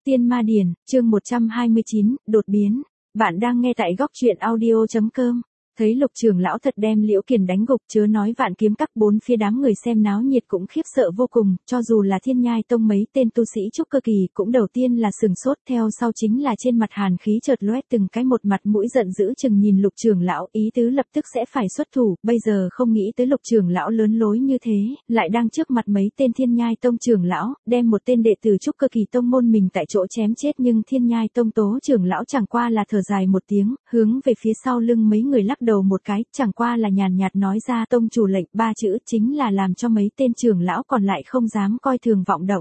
Tiên Ma Điển, chương 129, đột biến. Bạn đang nghe tại góc truyện audio.com. Thấy Lục trưởng lão thật đem Liễu Kiền đánh gục, chớ nói Vạn Kiếm Các, bốn phía đám người xem náo nhiệt cũng khiếp sợ vô cùng, cho dù là Thiên Nhai Tông mấy tên tu sĩ trúc cơ kỳ cũng đầu tiên là sừng sốt, theo sau chính là trên mặt hàn khí chợt lóe, từng cái một mặt mũi giận dữ chừng nhìn Lục trưởng lão, ý tứ lập tức sẽ phải xuất thủ, bây giờ không nghĩ tới Lục trưởng lão lớn lối như thế, lại đang trước mặt mấy tên Thiên Nhai Tông trưởng lão, đem một tên đệ tử trúc cơ kỳ tông môn mình tại chỗ chém chết, nhưng Thiên Nhai Tông Tố trưởng lão chẳng qua là thở dài một tiếng, hướng về phía sau lưng mấy người lắc đầu một cái, chẳng qua là nhàn nhạt nói ra tông chủ lệnh, ba chữ chính là làm cho mấy tên trưởng lão còn lại không dám coi thường vọng động.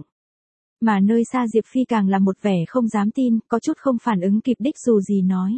Mà nơi xa Diệp Phi càng là một vẻ không dám tin, có chút không phản ứng kịp đích dù gì nói.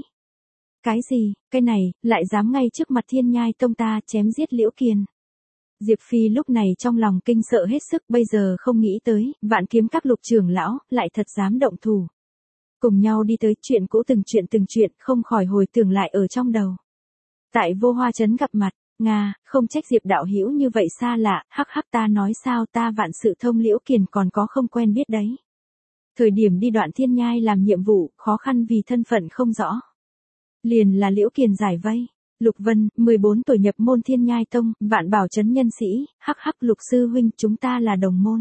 Cái gì, cái này, lại dám ngay trước mặt Thiên Nhai Tông ta chém giết Liễu Kiền. Diệp Phi lúc này trong lòng kinh sợ hết sức, bây giờ không nghĩ tới, Vạn Kiếm Các Lục trưởng lão, lại thật dám động thủ. Cùng nhau đi tới, chuyện cũ từng chuyện, không khỏi hồi tưởng lại ở trong đầu. Tại Vô Hoa Trấn gặp mặt, Nga, không trách Diệp đạo hữu như vậy xa lạ, hắc hắc, ta nói sao, ta Vạn Sự Thông Liễu Kiền còn có không quen biết đấy. Thời điểm đi Đoạn Thiên Nhai làm nhiệm vụ, khó khăn vì thân phận không rõ. Liền là Liễu Kiền giải vây. Lục Vân, 14 tuổi nhập môn Thiên Nhai Tông, Vạn Bảo Trấn nhân sĩ, hắc hắc, Lục sư huynh, chúng ta là đồng môn.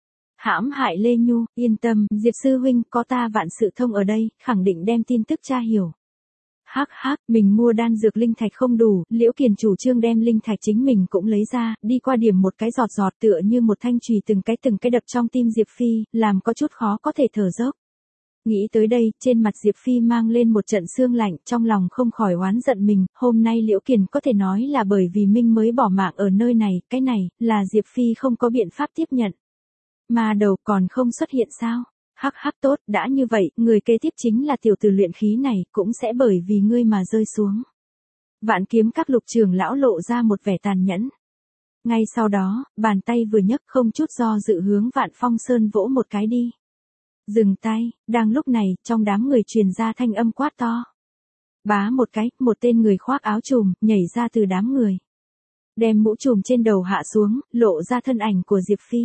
Hãm hại Lê Nhu, yên tâm, Diệp sư huynh, có ta Vạn Sự Thông ở đây, khẳng định đem tin tức tra hiểu. Hắc hắc, mình mua đan dược linh thạch không đủ, Liễu Kiền chủ trương đem linh thạch chính mình cũng lấy ra, đi qua điểm một cái giọt giọt tựa như một thanh chùy từng cái đập trong tim Diệp Phi, làm có chút khó có thể thở dốc. Nghĩ tới đây, trên mặt Diệp Phi mang lên một trận sương lạnh, trong lòng không khỏi oán giận mình, hôm nay Liễu Kiền có thể nói là bởi vì Minh mới bỏ mạng ở nơi này, cái này, là Diệp Phi không có biện pháp tiếp nhận. Mà đầu còn không xuất hiện sao? Hắc hắc, tốt, đã như vậy, người kế tiếp chính là tiểu tử luyện khí này, cũng sẽ bởi vì ngươi mà rơi xuống. Vạn Kiếm Các Lục trưởng lão lộ ra một vẻ tàn nhẫn. Ngay sau đó, bàn tay vừa nhấc không chút do dự hướng Vạn Phong Sơn vỗ một cái đi. Dừng tay, đang lúc này, trong đám người truyền ra thanh âm quát to. Bá một cái, một tên người khoác áo trùm, nhảy ra từ đám người. Đem mũ trùm trên đầu hạ xuống, lộ ra thân ảnh của Diệp Phi.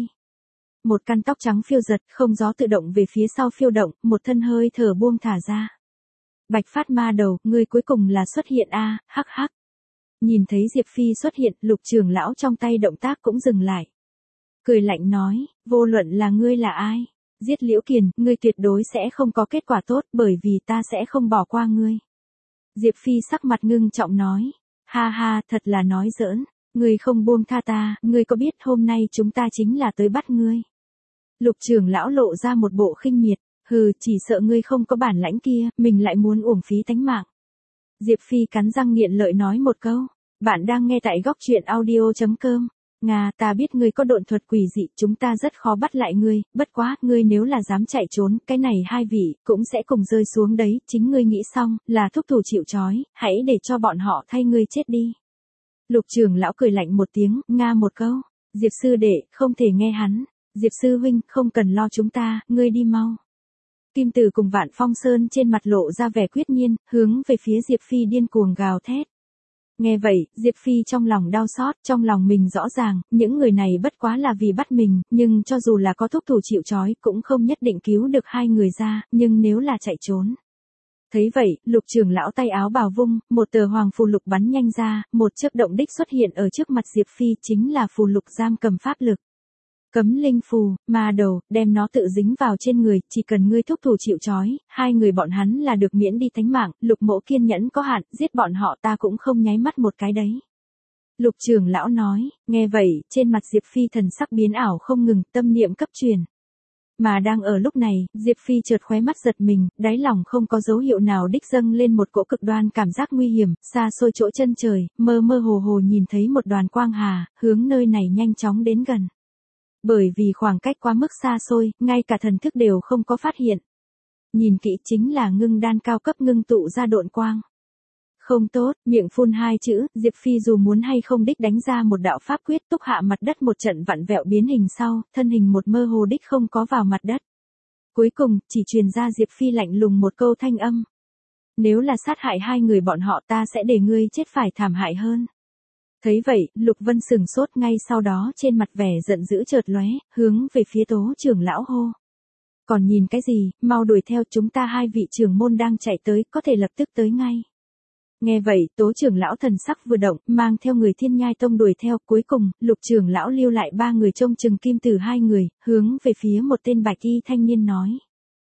Một căn tóc trắng phiêu giật, không gió tự động về phía sau phiêu động, một thân hơi thở buông thả ra. Bạch Phát Ma Đầu, ngươi cuối cùng là xuất hiện a, hắc hắc. Nhìn thấy Diệp Phi xuất hiện, Lục trưởng lão trong tay động tác cũng dừng lại. Cười lạnh nói, vô luận là ngươi là ai, giết Liễu Kiền, ngươi tuyệt đối sẽ không có kết quả tốt, bởi vì ta sẽ không bỏ qua ngươi. Diệp Phi sắc mặt ngưng trọng nói, ha ha, thật là nói giỡn, ngươi không buông tha ta, ngươi có biết hôm nay chúng ta chính là tới bắt ngươi. Lục trưởng lão lộ ra một bộ khinh miệt, hừ, chỉ sợ ngươi không có bản lãnh kia, mình lại muốn uổng phí tánh mạng. Diệp Phi cắn răng nghiện lợi nói một câu, bạn đang nghe tại góc truyện audio.com. Nga, ta biết ngươi có độn thuật quỷ dị, chúng ta rất khó bắt lại ngươi, bất quá, ngươi nếu là dám chạy trốn, cái này hai vị, cũng sẽ cùng rơi xuống đấy, chính ngươi nghĩ xong, là thúc thủ chịu trói, hãy để cho bọn họ thay ngươi chết đi. Lục trưởng lão cười lạnh một tiếng, Nga một câu, Diệp sư đệ, không thể nghe hắn. Diệp sư huynh, không cần lo chúng ta, ngươi đi mau. Kim Tử cùng Vạn Phong Sơn trên mặt lộ ra vẻ quyết nhiên, hướng về phía Diệp Phi điên cuồng gào thét. Nghe vậy, Diệp Phi trong lòng đau xót, trong lòng mình rõ ràng, những người này bất quá là vì bắt mình, nhưng cho dù là có thúc thủ chịu trói, cũng không nhất định cứu được hai người ra, nhưng nếu là chạy trốn. Thấy vậy, Lục trưởng lão tay áo bào vung, một tờ hoàng phù lục bắn nhanh ra, một chớp động đích xuất hiện ở trước mặt Diệp Phi, chính là phù lục giam cầm pháp lực. Cấm linh phù, Ma Đầu, đem nó tự dính vào trên người, chỉ cần ngươi thúc thủ chịu trói, hai người bọn hắn là được miễn đi thánh mạng, Lục mỗ kiên nhẫn có hạn, giết bọn họ ta cũng không nháy mắt một cái đấy. Lục trưởng lão nói, nghe vậy, trên mặt Diệp Phi thần sắc biến ảo không ngừng, tâm niệm cấp truyền. Mà đang ở lúc này, Diệp Phi chợt khóe mắt giật mình, đáy lòng không có dấu hiệu nào đích dâng lên một cỗ cực đoan cảm giác nguy hiểm, xa xôi chỗ chân trời, mơ mơ hồ hồ nhìn thấy một đoàn quang hà, hướng nơi này nhanh chóng đến gần. Bởi vì khoảng cách quá mức xa xôi, ngay cả thần thức đều không có phát hiện. Nhìn kỹ chính là ngưng đan cao cấp ngưng tụ ra độn quang. Không tốt, miệng phun hai chữ, Diệp Phi dù muốn hay không đích đánh ra một đạo pháp quyết túc hạ mặt đất một trận vặn vẹo biến hình sau, thân hình một mơ hồ đích không có vào mặt đất. Cuối cùng, chỉ truyền ra Diệp Phi lạnh lùng một câu thanh âm. Nếu là sát hại hai người bọn họ ta sẽ để ngươi chết phải thảm hại hơn. Thấy vậy, Lục Vân sừng sốt, ngay sau đó trên mặt vẻ giận dữ chợt lóe, hướng về phía Tố trưởng lão hô. Còn nhìn cái gì, mau đuổi theo, chúng ta hai vị trưởng môn đang chạy tới, có thể lập tức tới ngay. Nghe vậy, Tố trưởng lão thần sắc vừa động, mang theo người Thiên Nhai Tông đuổi theo, cuối cùng, Lục trưởng lão lưu lại 3 người trông chừng Kim Tử 2 người, hướng về phía một tên bạch y thanh niên nói.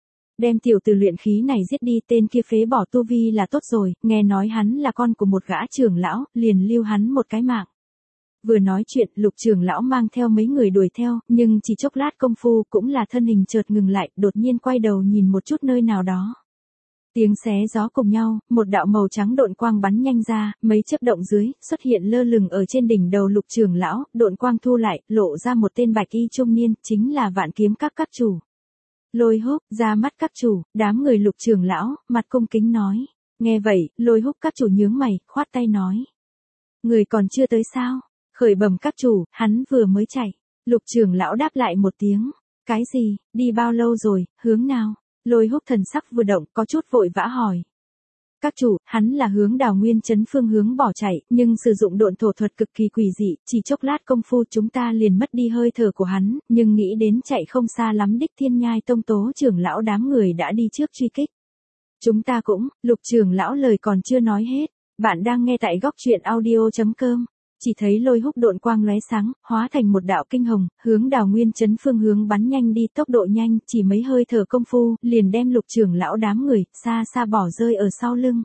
Đem tiểu tử luyện khí này giết đi, tên kia phế bỏ tu vi là tốt rồi, nghe nói hắn là con của một gã trưởng lão, liền lưu hắn một cái mạng. Vừa nói chuyện, Lục trưởng lão mang theo mấy người đuổi theo, nhưng chỉ chốc lát công phu cũng là thân hình chợt ngừng lại, đột nhiên quay đầu nhìn một chút nơi nào đó. Tiếng xé gió cùng nhau, một đạo màu trắng độn quang bắn nhanh ra, mấy chớp động dưới, xuất hiện lơ lửng ở trên đỉnh đầu Lục trưởng lão, độn quang thu lại, lộ ra một tên bạch y trung niên, chính là Vạn Kiếm các chủ. Lôi Húc, ra mắt các chủ, đám người Lục trưởng lão, mặt cung kính nói. Nghe vậy, Lôi Húc các chủ nhướng mày, khoát tay nói. Người còn chưa tới sao? Khởi bẩm các chủ, hắn vừa mới chạy. Lục trưởng lão đáp lại một tiếng. Cái gì, đi bao lâu rồi, hướng nào? Lôi Húc thần sắc vừa động, có chút vội vã hỏi. Các chủ, hắn là hướng Đào Nguyên trấn phương hướng bỏ chạy, nhưng sử dụng độn thổ thuật cực kỳ quỷ dị, chỉ chốc lát công phu chúng ta liền mất đi hơi thở của hắn, nhưng nghĩ đến chạy không xa lắm đích Thiên Nhai Tông Tố trưởng lão đám người đã đi trước truy kích. Chúng ta cũng, Lục trưởng lão lời còn chưa nói hết, bạn đang nghe tại góc truyện audio.com. Chỉ thấy Lôi Húc độn quang lóe sáng, hóa thành một đạo kinh hồng, hướng Đào Nguyên trấn phương hướng bắn nhanh đi, tốc độ nhanh, chỉ mấy hơi thở công phu, liền đem Lục trưởng lão đám người, xa xa bỏ rơi ở sau lưng.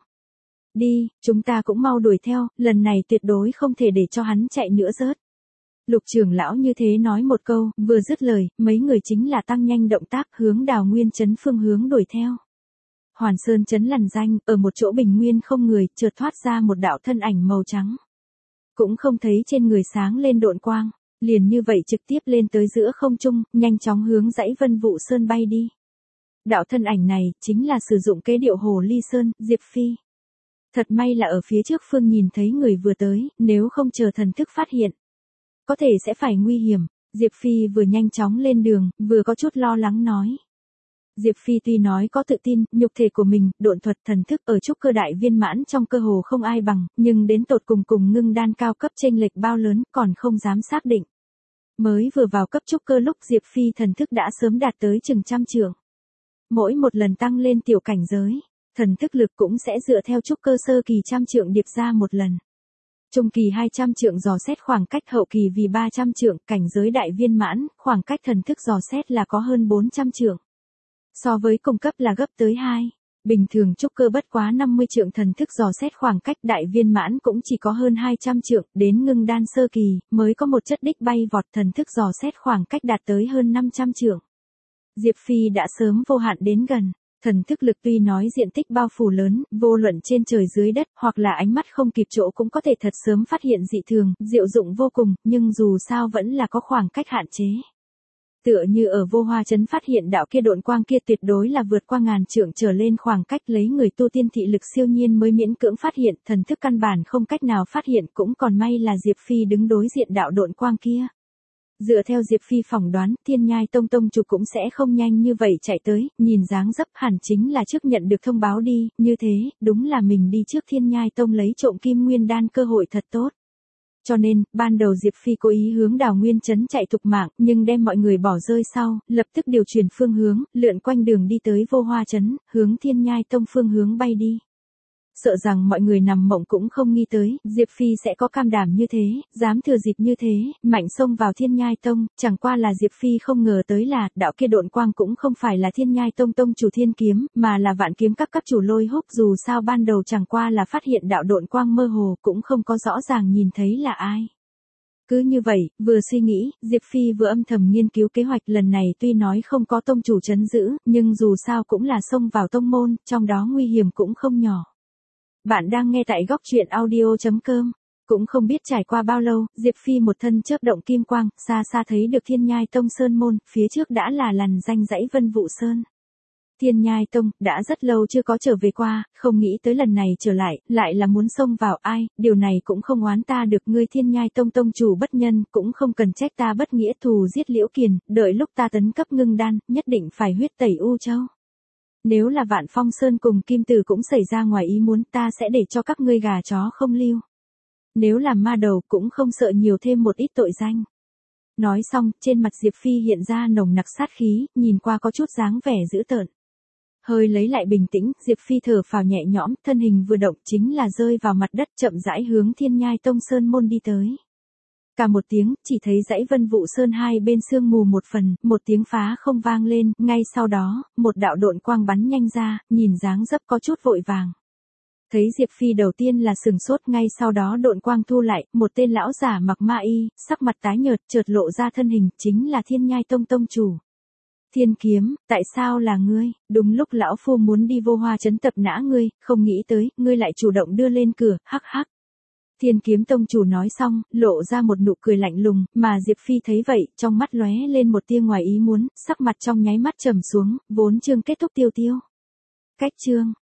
Đi, chúng ta cũng mau đuổi theo, lần này tuyệt đối không thể để cho hắn chạy nữa rớt. Lục trưởng lão như thế nói một câu, vừa dứt lời, mấy người chính là tăng nhanh động tác hướng Đào Nguyên trấn phương hướng đuổi theo. Hoàn Sơn trấn lằn danh, ở một chỗ bình nguyên không người, chợt thoát ra một đạo thân ảnh màu trắng. Cũng không thấy trên người sáng lên độn quang, liền như vậy trực tiếp lên tới giữa không trung, nhanh chóng hướng dãy Vân Vũ Sơn bay đi. Đạo thân ảnh này, chính là sử dụng kế điệu Hồ Ly Sơn, Diệp Phi. Thật may là ở phía trước phương nhìn thấy người vừa tới, nếu không chờ thần thức phát hiện. Có thể sẽ phải nguy hiểm, Diệp Phi vừa nhanh chóng lên đường, vừa có chút lo lắng nói. Diệp Phi tuy nói có tự tin, nhục thể của mình, độn thuật thần thức ở trúc cơ đại viên mãn trong cơ hồ không ai bằng, nhưng đến tột cùng ngưng đan cao cấp chênh lệch bao lớn còn không dám xác định. Mới vừa vào cấp trúc cơ lúc Diệp Phi thần thức đã sớm đạt tới chừng 100 trượng. Mỗi một lần tăng lên tiểu cảnh giới, thần thức lực cũng sẽ dựa theo trúc cơ sơ kỳ 100 trượng điệp ra một lần. Trung kỳ 200 trượng dò xét khoảng cách, hậu kỳ vì 300 trượng, cảnh giới đại viên mãn, khoảng cách thần thức dò xét là có hơn 400 trượng. So với cùng cấp là gấp tới 2, bình thường trúc cơ bất quá 50 trượng thần thức dò xét khoảng cách, đại viên mãn cũng chỉ có hơn 200 trượng, đến ngưng đan sơ kỳ, mới có một chất đích bay vọt thần thức dò xét khoảng cách đạt tới hơn 500 trượng. Diệp Phi đã sớm vô hạn đến gần, thần thức lực tuy nói diện tích bao phủ lớn, vô luận trên trời dưới đất, hoặc là ánh mắt không kịp chỗ cũng có thể thật sớm phát hiện dị thường, diệu dụng vô cùng, nhưng dù sao vẫn là có khoảng cách hạn chế. Tựa như ở Vô Hoa trấn phát hiện đạo kia độn quang kia tuyệt đối là vượt qua ngàn trượng trở lên, khoảng cách lấy người tu tiên thị lực siêu nhiên mới miễn cưỡng phát hiện, thần thức căn bản không cách nào phát hiện, cũng còn may là Diệp Phi đứng đối diện đạo độn quang kia. Dựa theo Diệp Phi phỏng đoán, Thiên Nhai Tông tông chủ cũng sẽ không nhanh như vậy chạy tới, nhìn dáng dấp hẳn chính là trước nhận được thông báo đi, như thế, đúng là mình đi trước Thiên Nhai Tông lấy trộm Kim Nguyên đan cơ hội thật tốt. Cho nên, ban đầu Diệp Phi cố ý hướng Đào Nguyên trấn chạy thục mạng, nhưng đem mọi người bỏ rơi sau, lập tức điều chuyển phương hướng, lượn quanh đường đi tới Vô Hoa trấn, hướng Thiên Nhai Tông phương hướng bay đi. Sợ rằng mọi người nằm mộng cũng không nghĩ tới, Diệp Phi sẽ có can đảm như thế, dám thừa dịp như thế, mạnh xông vào Thiên Nhai Tông, chẳng qua là Diệp Phi không ngờ tới là, đạo kia độn quang cũng không phải là Thiên Nhai Tông tông chủ Thiên Kiếm, mà là Vạn Kiếm các chủ Lôi Húc, dù sao ban đầu chẳng qua là phát hiện đạo độn quang mơ hồ, cũng không có rõ ràng nhìn thấy là ai. Cứ như vậy, vừa suy nghĩ, Diệp Phi vừa âm thầm nghiên cứu kế hoạch, lần này tuy nói không có tông chủ trấn giữ, nhưng dù sao cũng là xông vào tông môn, trong đó nguy hiểm cũng không nhỏ. Bạn đang nghe tại góc truyện audio.com. Cũng không biết trải qua bao lâu, Diệp Phi một thân chớp động kim quang, xa xa thấy được Thiên Nhai Tông Sơn môn, phía trước đã là lằn danh dãy Vân Vũ Sơn. Thiên Nhai Tông, đã rất lâu chưa có trở về qua, không nghĩ tới lần này trở lại là muốn xông vào ai, điều này cũng không oán ta được, ngươi Thiên Nhai Tông tông chủ bất nhân, cũng không cần trách ta bất nghĩa, thù giết Liễu Kiền, đợi lúc ta tấn cấp ngưng đan, nhất định phải huyết tẩy U Châu. Nếu là Vạn Phong Sơn cùng Kim Tử cũng xảy ra ngoài ý muốn, ta sẽ để cho các ngươi gà chó không lưu. Nếu làm ma đầu cũng không sợ nhiều thêm một ít tội danh. Nói xong, trên mặt Diệp Phi hiện ra nồng nặc sát khí, nhìn qua có chút dáng vẻ dữ tợn. Hơi lấy lại bình tĩnh, Diệp Phi thở phào nhẹ nhõm, thân hình vừa động chính là rơi vào mặt đất chậm rãi hướng Thiên Nhai Tông Sơn môn đi tới. Cả một tiếng, chỉ thấy dãy Vân Vụ Sơn hai bên sương mù một phần, một tiếng phá không vang lên, ngay sau đó, một đạo độn quang bắn nhanh ra, nhìn dáng dấp có chút vội vàng. Thấy Diệp Phi đầu tiên là sừng sốt, ngay sau đó độn quang thu lại, một tên lão giả mặc ma y, sắc mặt tái nhợt, chợt lộ ra thân hình, chính là Thiên Nhai Tông tông chủ. Thiên Kiếm, tại sao là ngươi? Đúng lúc lão phu muốn đi Vô Hoa trấn tập nã ngươi, không nghĩ tới, ngươi lại chủ động đưa lên cửa, hắc hắc. Thiên Kiếm tông chủ nói xong, lộ ra một nụ cười lạnh lùng, mà Diệp Phi thấy vậy, trong mắt lóe lên một tia ngoài ý muốn, sắc mặt trong nháy mắt trầm xuống, vốn chương kết thúc tiêu tiêu. Cách chương